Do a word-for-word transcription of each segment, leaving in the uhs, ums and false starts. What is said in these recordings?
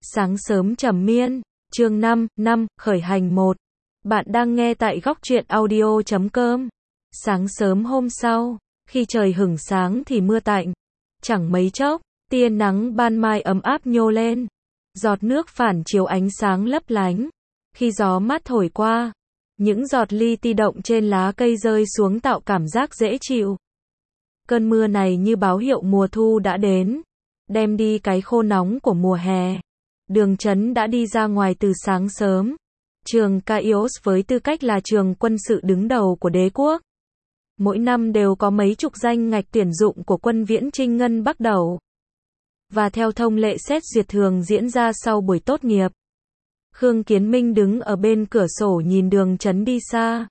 Sáng sớm trầm miên, chương năm, năm, khởi hành một. Bạn đang nghe tại góc truyện audio chấm com. Sáng sớm hôm sau, khi trời hửng sáng thì mưa tạnh. Chẳng mấy chốc, tia nắng ban mai ấm áp nhô lên. Giọt nước phản chiếu ánh sáng lấp lánh. Khi gió mát thổi qua, những giọt li ti động trên lá cây rơi xuống tạo cảm giác dễ chịu. Cơn mưa này như báo hiệu mùa thu đã đến, đem đi cái khô nóng của mùa hè. Đường Chấn đã đi ra ngoài từ sáng sớm. Trường Kaios với tư cách là trường quân sự đứng đầu của đế quốc, mỗi năm đều có mấy chục danh ngạch tuyển dụng của quân viễn Trinh Ngân bắt đầu. Và theo thông lệ xét duyệt thường diễn ra sau buổi tốt nghiệp. Khương Kiến Minh đứng ở bên cửa sổ nhìn Đường Chấn đi xa.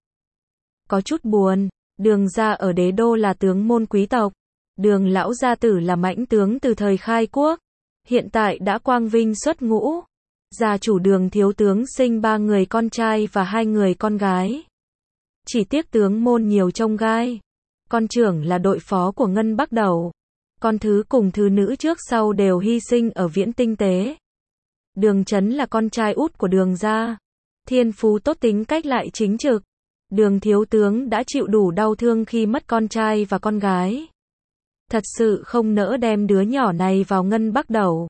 Có chút buồn, Đường gia ở đế đô là tướng môn quý tộc. Đường lão gia tử là mãnh tướng từ thời khai quốc. Hiện tại đã quang vinh xuất ngũ. Gia chủ Đường thiếu tướng sinh ba người con trai và hai người con gái. Chỉ tiếc tướng môn nhiều trông gai. Con trưởng là đội phó của Ngân Bắc Đầu. Con thứ cùng thứ nữ trước sau đều hy sinh ở Viễn Tinh Tế. Đường Chấn là con trai út của Đường gia. Thiên phú tốt, tính cách lại chính trực. Đường thiếu tướng đã chịu đủ đau thương khi mất con trai và con gái. Thật sự không nỡ đem đứa nhỏ này vào Ngân Bắc Đầu.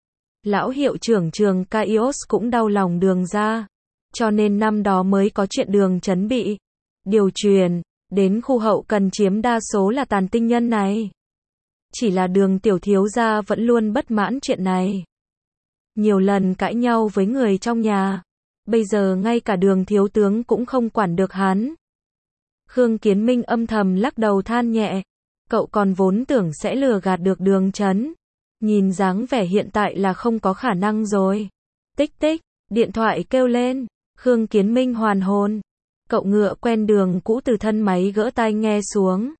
Lão hiệu trưởng trường Kaios cũng đau lòng Đường gia, cho nên năm đó mới có chuyện Đường Chấn bị điều truyền đến khu hậu cần chiếm đa số là tàn tinh nhân này. Chỉ là Đường tiểu thiếu gia vẫn luôn bất mãn chuyện này. Nhiều lần cãi nhau với người trong nhà. Bây giờ ngay cả Đường thiếu tướng cũng không quản được hắn. Khương Kiến Minh âm thầm lắc đầu than nhẹ. Cậu còn vốn tưởng sẽ lừa gạt được Đường Chấn. Nhìn dáng vẻ hiện tại là không có khả năng rồi. Tích tích, điện thoại kêu lên. Khương Kiến Minh hoàn hồn. Cậu ngựa quen đường cũ từ thân máy gỡ tai nghe xuống.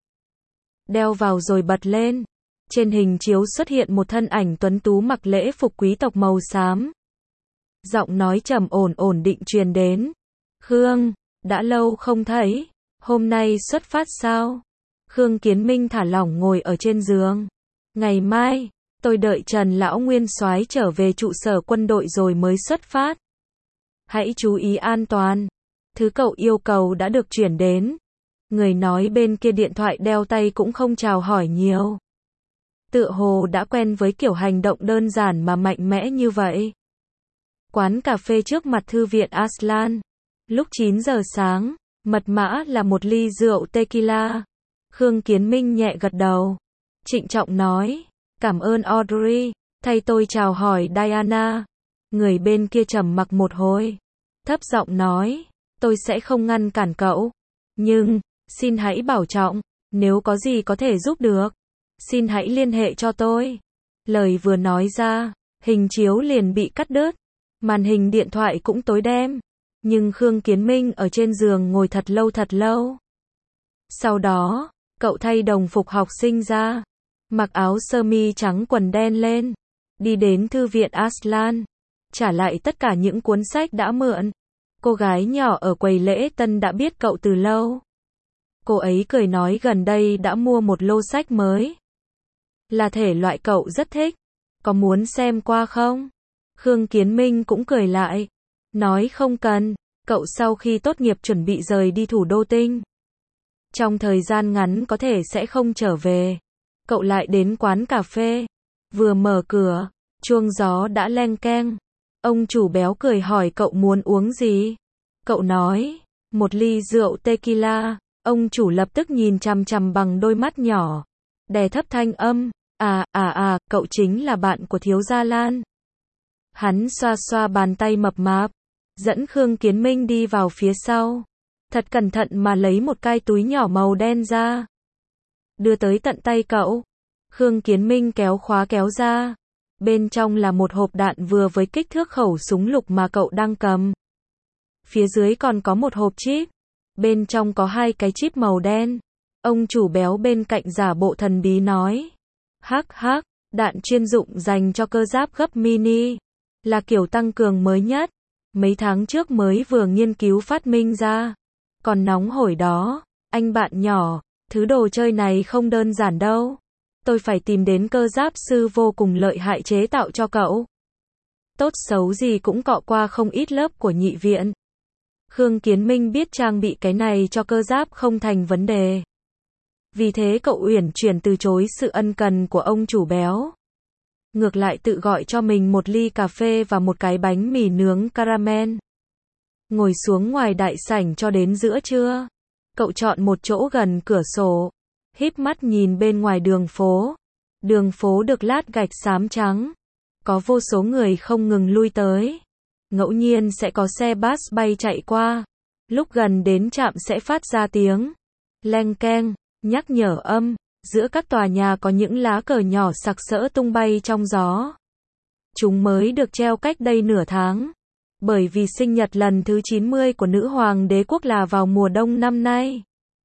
Đeo vào rồi bật lên. Trên hình chiếu xuất hiện một thân ảnh tuấn tú mặc lễ phục quý tộc màu xám. Giọng nói trầm ổn ổn định truyền đến. Khương, đã lâu không thấy. Hôm nay xuất phát sao? Khương Kiến Minh thả lỏng ngồi ở trên giường. Ngày mai, tôi đợi Trần Lão Nguyên soái trở về trụ sở quân đội rồi mới xuất phát. Hãy chú ý an toàn. Thứ cậu yêu cầu đã được chuyển đến. Người nói bên kia điện thoại đeo tay cũng không chào hỏi nhiều. Tựa hồ đã quen với kiểu hành động đơn giản mà mạnh mẽ như vậy. Quán cà phê trước mặt thư viện Aslan. Lúc chín giờ sáng, mật mã là một ly rượu tequila. Khương Kiến Minh nhẹ gật đầu. Trịnh trọng nói. Cảm ơn Audrey, thay tôi chào hỏi Diana. Người bên kia trầm mặc một hồi. Thấp giọng nói. Tôi sẽ không ngăn cản cậu. Nhưng, xin hãy bảo trọng. Nếu có gì có thể giúp được, xin hãy liên hệ cho tôi. Lời vừa nói ra, hình chiếu liền bị cắt đứt. Màn hình điện thoại cũng tối đen. Nhưng Khương Kiến Minh ở trên giường ngồi thật lâu thật lâu. Sau đó, cậu thay đồng phục học sinh ra. Mặc áo sơ mi trắng quần đen lên. Đi đến thư viện Aslan. Trả lại tất cả những cuốn sách đã mượn. Cô gái nhỏ ở quầy lễ tân đã biết cậu từ lâu. Cô ấy cười nói gần đây đã mua một lô sách mới. Là thể loại cậu rất thích. Có muốn xem qua không? Khương Kiến Minh cũng cười lại. Nói không cần. Cậu sau khi tốt nghiệp chuẩn bị rời đi thủ đô Tinh. Trong thời gian ngắn có thể sẽ không trở về. Cậu lại đến quán cà phê. Vừa mở cửa, chuông gió đã leng keng. Ông chủ béo cười hỏi cậu muốn uống gì? Cậu nói, một ly rượu tequila. Ông chủ lập tức nhìn chằm chằm bằng đôi mắt nhỏ. Đè thấp thanh âm. À, à à, cậu chính là bạn của thiếu gia Lan. Hắn xoa xoa bàn tay mập mạp. Dẫn Khương Kiến Minh đi vào phía sau. Thật cẩn thận mà lấy một cái túi nhỏ màu đen ra. Đưa tới tận tay cậu. Khương Kiến Minh kéo khóa kéo ra. Bên trong là một hộp đạn vừa với kích thước khẩu súng lục mà cậu đang cầm. Phía dưới còn có một hộp chip. Bên trong có hai cái chip màu đen. Ông chủ béo bên cạnh giả bộ thần bí nói. Hắc hắc, đạn chuyên dụng dành cho cơ giáp gấp mini. Là kiểu tăng cường mới nhất. Mấy tháng trước mới vừa nghiên cứu phát minh ra. Còn nóng hổi đó, anh bạn nhỏ. Thứ đồ chơi này không đơn giản đâu. Tôi phải tìm đến cơ giáp sư vô cùng lợi hại chế tạo cho cậu. Tốt xấu gì cũng cọ qua không ít lớp của nhị viện. Khương Kiến Minh biết trang bị cái này cho cơ giáp không thành vấn đề. Vì thế cậu uyển chuyển từ chối sự ân cần của ông chủ béo. Ngược lại tự gọi cho mình một ly cà phê và một cái bánh mì nướng caramel. Ngồi xuống ngoài đại sảnh cho đến giữa trưa. Cậu chọn một chỗ gần cửa sổ. Híp mắt nhìn bên ngoài đường phố. Đường phố được lát gạch xám trắng. Có vô số người không ngừng lui tới. Ngẫu nhiên sẽ có xe bus bay chạy qua. Lúc gần đến trạm sẽ phát ra tiếng leng keng, nhắc nhở âm. Giữa các tòa nhà có những lá cờ nhỏ sặc sỡ tung bay trong gió. Chúng mới được treo cách đây nửa tháng. Bởi vì sinh nhật lần thứ chín mươi của nữ hoàng đế quốc là vào mùa đông năm nay.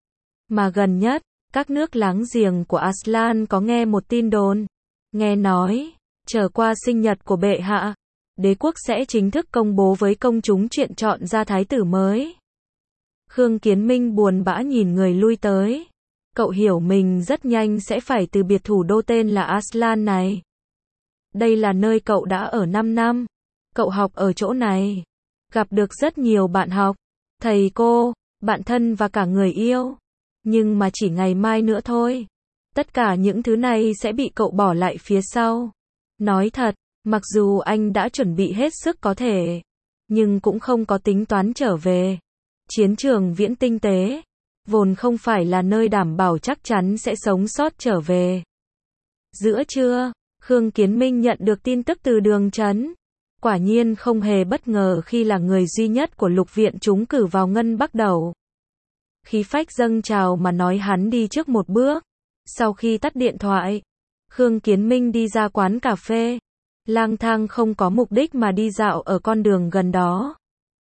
Mà gần nhất, các nước láng giềng của Aslan có nghe một tin đồn. Nghe nói, trở qua sinh nhật của bệ hạ, đế quốc sẽ chính thức công bố với công chúng chuyện chọn ra thái tử mới. Khương Kiến Minh buồn bã nhìn người lui tới. Cậu hiểu mình rất nhanh sẽ phải từ biệt thủ đô tên là Aslan này. Đây là nơi cậu đã ở năm năm. Cậu học ở chỗ này. Gặp được rất nhiều bạn học, thầy cô, bạn thân và cả người yêu. Nhưng mà chỉ ngày mai nữa thôi. Tất cả những thứ này sẽ bị cậu bỏ lại phía sau. Nói thật, mặc dù anh đã chuẩn bị hết sức có thể, nhưng cũng không có tính toán trở về. Chiến trường viễn tinh tế, vốn không phải là nơi đảm bảo chắc chắn sẽ sống sót trở về. Giữa trưa, Khương Kiến Minh nhận được tin tức từ Đường Chấn. Quả nhiên không hề bất ngờ khi là người duy nhất của lục viện trúng cử vào Ngân Bắc Đầu. Khí phách dâng trào mà nói hắn đi trước một bước. Sau khi tắt điện thoại, Khương Kiến Minh đi ra quán cà phê. Lang thang không có mục đích mà đi dạo ở con đường gần đó.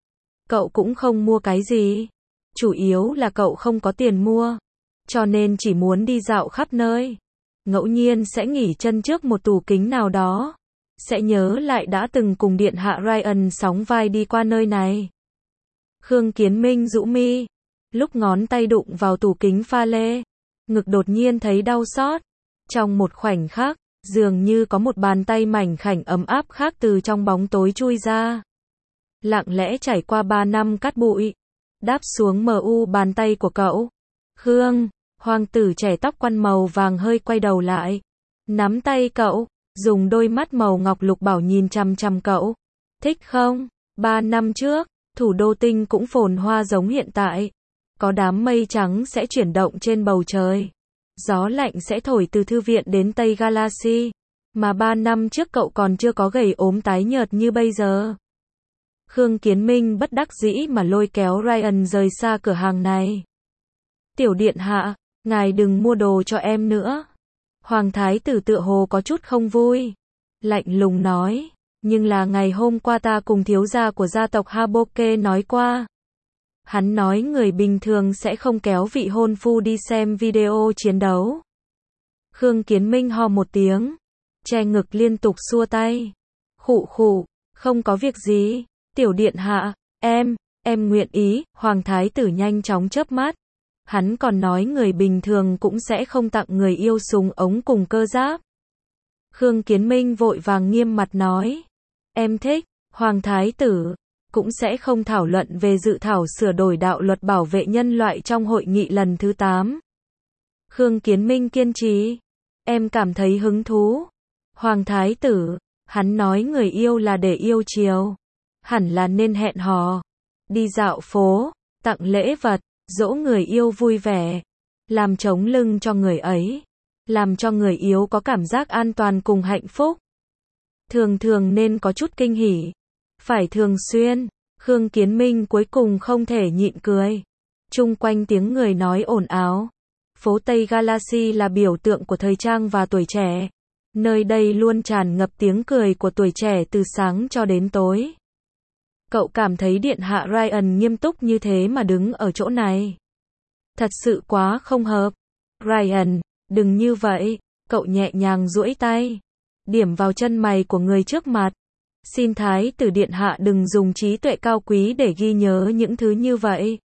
Cậu cũng không mua cái gì. Chủ yếu là cậu không có tiền mua. Cho nên chỉ muốn đi dạo khắp nơi. Ngẫu nhiên sẽ nghỉ chân trước một tủ kính nào đó. Sẽ nhớ lại đã từng cùng điện hạ Ryan sóng vai đi qua nơi này. Khương Kiến Minh rũ mi. Lúc ngón tay đụng vào tủ kính pha lê, ngực đột nhiên thấy đau xót. Trong một khoảnh khắc, dường như có một bàn tay mảnh khảnh ấm áp khác từ trong bóng tối chui ra. Lặng lẽ trải qua ba năm cát bụi, đáp xuống mờ u bàn tay của cậu. Khương, hoàng tử trẻ tóc quăn màu vàng hơi quay đầu lại. Nắm tay cậu, dùng đôi mắt màu ngọc lục bảo nhìn chằm chằm cậu. Thích không? Ba năm trước, thủ đô tinh cũng phồn hoa giống hiện tại. Có đám mây trắng sẽ chuyển động trên bầu trời. Gió lạnh sẽ thổi từ thư viện đến Tây Galaxy. Mà ba năm trước cậu còn chưa có gầy ốm tái nhợt như bây giờ. Khương Kiến Minh bất đắc dĩ mà lôi kéo Ryan rời xa cửa hàng này. Tiểu điện hạ, ngài đừng mua đồ cho em nữa. Hoàng thái tử tựa hồ có chút không vui. Lạnh lùng nói, nhưng là ngày hôm qua ta cùng thiếu gia của gia tộc Haboke nói qua. Hắn nói người bình thường sẽ không kéo vị hôn phu đi xem video chiến đấu. Khương Kiến Minh ho một tiếng, che ngực liên tục xua tay. Khụ khụ, không có việc gì, tiểu điện hạ, em, em nguyện ý. Hoàng thái tử nhanh chóng chớp mắt. Hắn còn nói người bình thường cũng sẽ không tặng người yêu súng ống cùng cơ giáp. Khương Kiến Minh vội vàng nghiêm mặt nói, em thích. Hoàng thái tử cũng sẽ không thảo luận về dự thảo sửa đổi đạo luật bảo vệ nhân loại trong hội nghị lần thứ tám. Khương Kiến Minh kiên trì, em cảm thấy hứng thú. Hoàng thái tử, hắn nói người yêu là để yêu chiều, hẳn là nên hẹn hò, đi dạo phố, tặng lễ vật, dỗ người yêu vui vẻ, làm trống lưng cho người ấy, làm cho người yêu có cảm giác an toàn cùng hạnh phúc. Thường thường nên có chút kinh hỉ, phải thường xuyên. Khương Kiến Minh cuối cùng không thể nhịn cười. Chung quanh tiếng người nói ồn ào. Phố Tây Galaxy là biểu tượng của thời trang và tuổi trẻ. Nơi đây luôn tràn ngập tiếng cười của tuổi trẻ từ sáng cho đến tối. Cậu cảm thấy điện hạ Ryan nghiêm túc như thế mà đứng ở chỗ này. Thật sự quá không hợp. Ryan, đừng như vậy. Cậu nhẹ nhàng duỗi tay, điểm vào chân mày của người trước mặt. Xin thái tử điện hạ đừng dùng trí tuệ cao quý để ghi nhớ những thứ như vậy.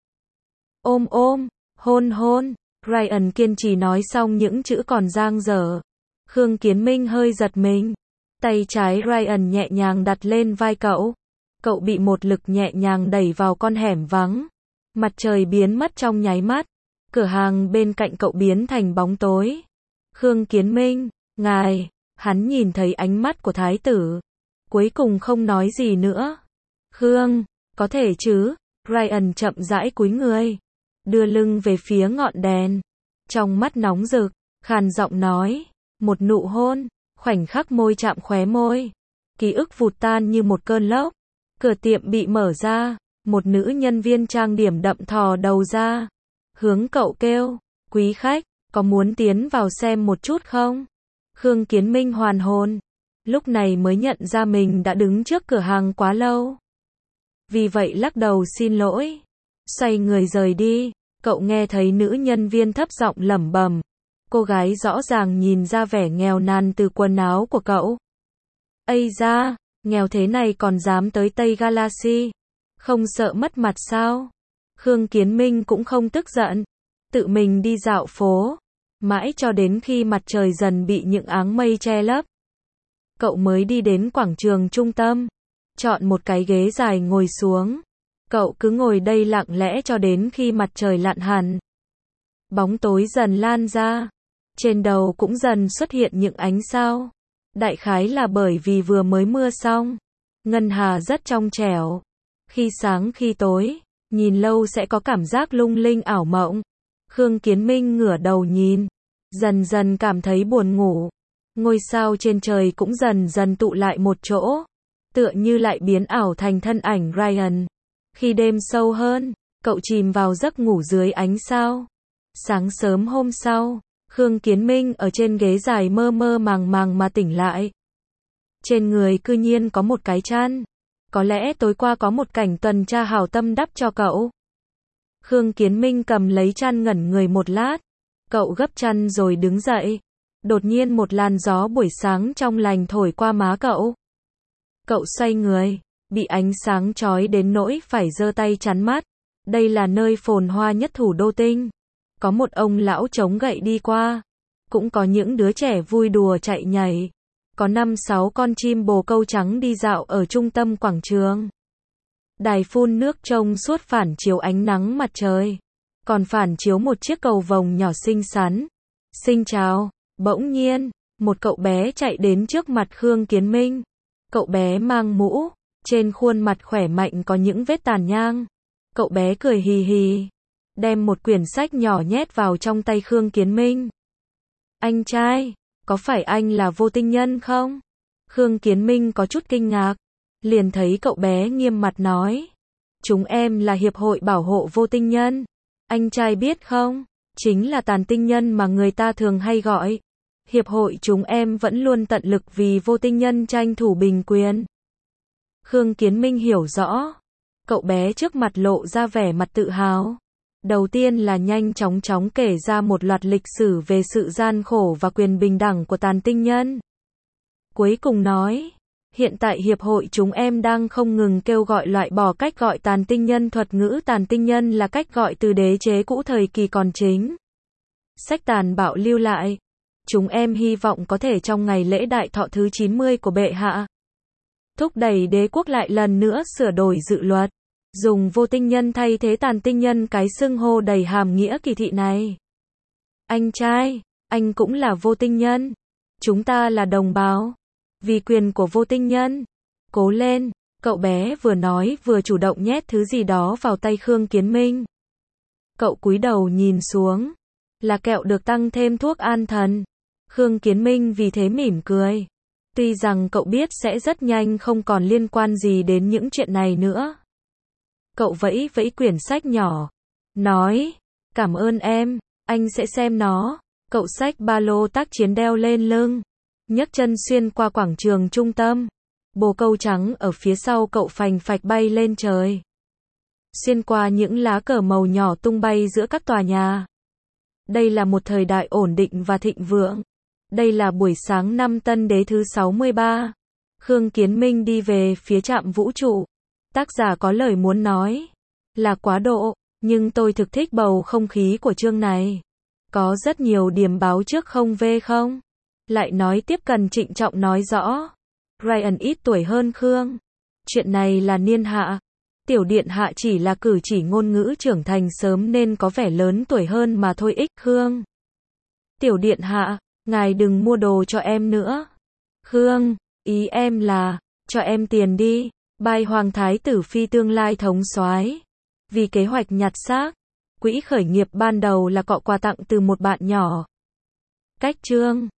Ôm ôm, hôn hôn. Ryan kiên trì nói xong những chữ còn dang dở. Khương Kiến Minh hơi giật mình. Tay trái Ryan nhẹ nhàng đặt lên vai cậu. Cậu bị một lực nhẹ nhàng đẩy vào con hẻm vắng. Mặt trời biến mất trong nháy mắt. Cửa hàng bên cạnh cậu biến thành bóng tối. Khương Kiến Minh, ngài, hắn nhìn thấy ánh mắt của thái tử. Cuối cùng không nói gì nữa. Khương, có thể chứ? Ryan chậm rãi cúi người. Đưa lưng về phía ngọn đèn. Trong mắt nóng rực, khàn giọng nói. Một nụ hôn, khoảnh khắc môi chạm khóe môi. Ký ức vụt tan như một cơn lốc. Cửa tiệm bị mở ra. Một nữ nhân viên trang điểm đậm thò đầu ra. Hướng cậu kêu. Quý khách, có muốn tiến vào xem một chút không? Khương Kiến Minh hoàn hồn. Lúc này mới nhận ra mình đã đứng trước cửa hàng quá lâu. Vì vậy lắc đầu xin lỗi. Xoay người rời đi. Cậu nghe thấy nữ nhân viên thấp giọng lẩm bẩm. Cô gái rõ ràng nhìn ra vẻ nghèo nàn từ quần áo của cậu. Ây da, nghèo thế này còn dám tới Tây Galaxy. Không sợ mất mặt sao? Khương Kiến Minh cũng không tức giận. Tự mình đi dạo phố. Mãi cho đến khi mặt trời dần bị những áng mây che lấp. Cậu mới đi đến quảng trường trung tâm. Chọn một cái ghế dài ngồi xuống. Cậu cứ ngồi đây lặng lẽ cho đến khi mặt trời lặn hẳn. Bóng tối dần lan ra. Trên đầu cũng dần xuất hiện những ánh sao. Đại khái là bởi vì vừa mới mưa xong. Ngân hà rất trong trẻo. Khi sáng khi tối, nhìn lâu sẽ có cảm giác lung linh ảo mộng. Khương Kiến Minh ngửa đầu nhìn. Dần dần cảm thấy buồn ngủ. Ngôi sao trên trời cũng dần dần tụ lại một chỗ. Tựa như lại biến ảo thành thân ảnh Ryan. Khi đêm sâu hơn, cậu chìm vào giấc ngủ dưới ánh sao. Sáng sớm hôm sau, Khương Kiến Minh ở trên ghế dài mơ mơ màng màng mà tỉnh lại. Trên người cư nhiên có một cái chăn. Có lẽ tối qua có một cảnh tuần tra hảo tâm đắp cho cậu. Khương Kiến Minh cầm lấy chăn ngẩn người một lát. Cậu gấp chăn rồi đứng dậy. Đột nhiên một làn gió buổi sáng trong lành thổi qua má cậu. Cậu xoay người, bị ánh sáng chói đến nỗi phải giơ tay chắn mắt. Đây là nơi phồn hoa nhất thủ đô tinh. Có một ông lão chống gậy đi qua. Cũng có những đứa trẻ vui đùa chạy nhảy. Có năm sáu con chim bồ câu trắng đi dạo ở trung tâm quảng trường. Đài phun nước trông suốt phản chiếu ánh nắng mặt trời. Còn phản chiếu một chiếc cầu vồng nhỏ xinh xắn. Xin chào. Bỗng nhiên, một cậu bé chạy đến trước mặt Khương Kiến Minh. Cậu bé mang mũ. Trên khuôn mặt khỏe mạnh có những vết tàn nhang. Cậu bé cười hì hì. Đem một quyển sách nhỏ nhét vào trong tay Khương Kiến Minh. Anh trai, có phải anh là Vô Tinh Nhân không? Khương Kiến Minh có chút kinh ngạc. Liền thấy cậu bé nghiêm mặt nói. Chúng em là Hiệp hội Bảo hộ Vô Tinh Nhân. Anh trai biết không? Chính là tàn tinh nhân mà người ta thường hay gọi. Hiệp hội chúng em vẫn luôn tận lực vì vô tinh nhân tranh thủ bình quyền. Khương Kiến Minh hiểu rõ. Cậu bé trước mặt lộ ra vẻ mặt tự hào. Đầu tiên là nhanh chóng chóng kể ra một loạt lịch sử về sự gian khổ và quyền bình đẳng của tàn tinh nhân. Cuối cùng nói, hiện tại hiệp hội chúng em đang không ngừng kêu gọi loại bỏ cách gọi tàn tinh nhân. Thuật ngữ tàn tinh nhân là cách gọi từ đế chế cũ thời kỳ còn chính. Sách tàn bạo lưu lại. Chúng em hy vọng có thể trong ngày lễ đại thọ thứ chín mươi của bệ hạ, thúc đẩy đế quốc lại lần nữa sửa đổi dự luật. Dùng vô tinh nhân thay thế tàn tinh nhân, cái xưng hô đầy hàm nghĩa kỳ thị này. Anh trai, anh cũng là vô tinh nhân. Chúng ta là đồng bào. Vì quyền của vô tinh nhân. Cố lên, cậu bé vừa nói vừa chủ động nhét thứ gì đó vào tay Khương Kiến Minh. Cậu cúi đầu nhìn xuống. Là kẹo được tăng thêm thuốc an thần. Khương Kiến Minh vì thế mỉm cười. Tuy rằng cậu biết sẽ rất nhanh không còn liên quan gì đến những chuyện này nữa. Cậu vẫy vẫy quyển sách nhỏ. Nói, cảm ơn em, anh sẽ xem nó. Cậu xách ba lô tác chiến đeo lên lưng. Nhấc chân xuyên qua quảng trường trung tâm. Bồ câu trắng ở phía sau cậu phành phạch bay lên trời. Xuyên qua những lá cờ màu nhỏ tung bay giữa các tòa nhà. Đây là một thời đại ổn định và thịnh vượng. Đây là buổi sáng năm Tân Đế thứ sáu mươi ba. Khương Kiến Minh đi về phía trạm vũ trụ. Tác giả có lời muốn nói. Là quá độ, nhưng tôi thực thích bầu không khí của chương này. Có rất nhiều điểm báo trước không về không? Lại nói tiếp cần trịnh trọng nói rõ. Ryan ít tuổi hơn Khương. Chuyện này là niên hạ. Tiểu điện hạ chỉ là cử chỉ ngôn ngữ trưởng thành sớm nên có vẻ lớn tuổi hơn mà thôi ích Khương. Tiểu điện hạ, ngài đừng mua đồ cho em nữa. Khương, ý em là, cho em tiền đi. Bài Hoàng Thái tử Phi tương lai thống soái. Vì kế hoạch nhặt xác, quỹ khởi nghiệp ban đầu là cọ quà tặng từ một bạn nhỏ. Cách chương